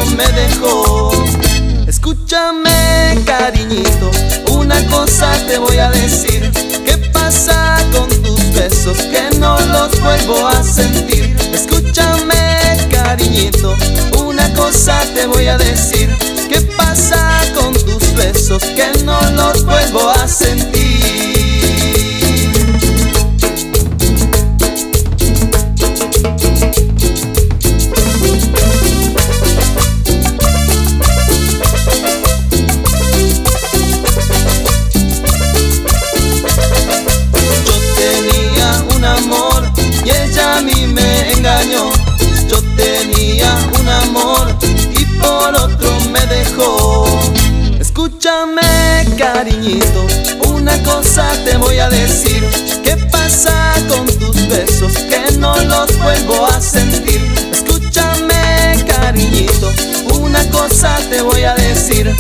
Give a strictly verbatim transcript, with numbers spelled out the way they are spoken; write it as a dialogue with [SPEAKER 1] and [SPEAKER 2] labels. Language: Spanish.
[SPEAKER 1] otro me dejó. Escúchame, cariñito, una cosa te voy a decir. ¿Qué pasa con tus besos que no los vuelvo a sentir? Escúchame, cariñito, una cosa te voy a decir. ¿Qué pasa con tus besos que no los vuelvo a sentir? A mí me engañó. Yo tenía un amor y por otro me dejó. Escúchame, cariñito, una cosa te voy a decir. ¿Qué pasa con tus besos que no los vuelvo a sentir? Escúchame, cariñito, una cosa te voy a decir.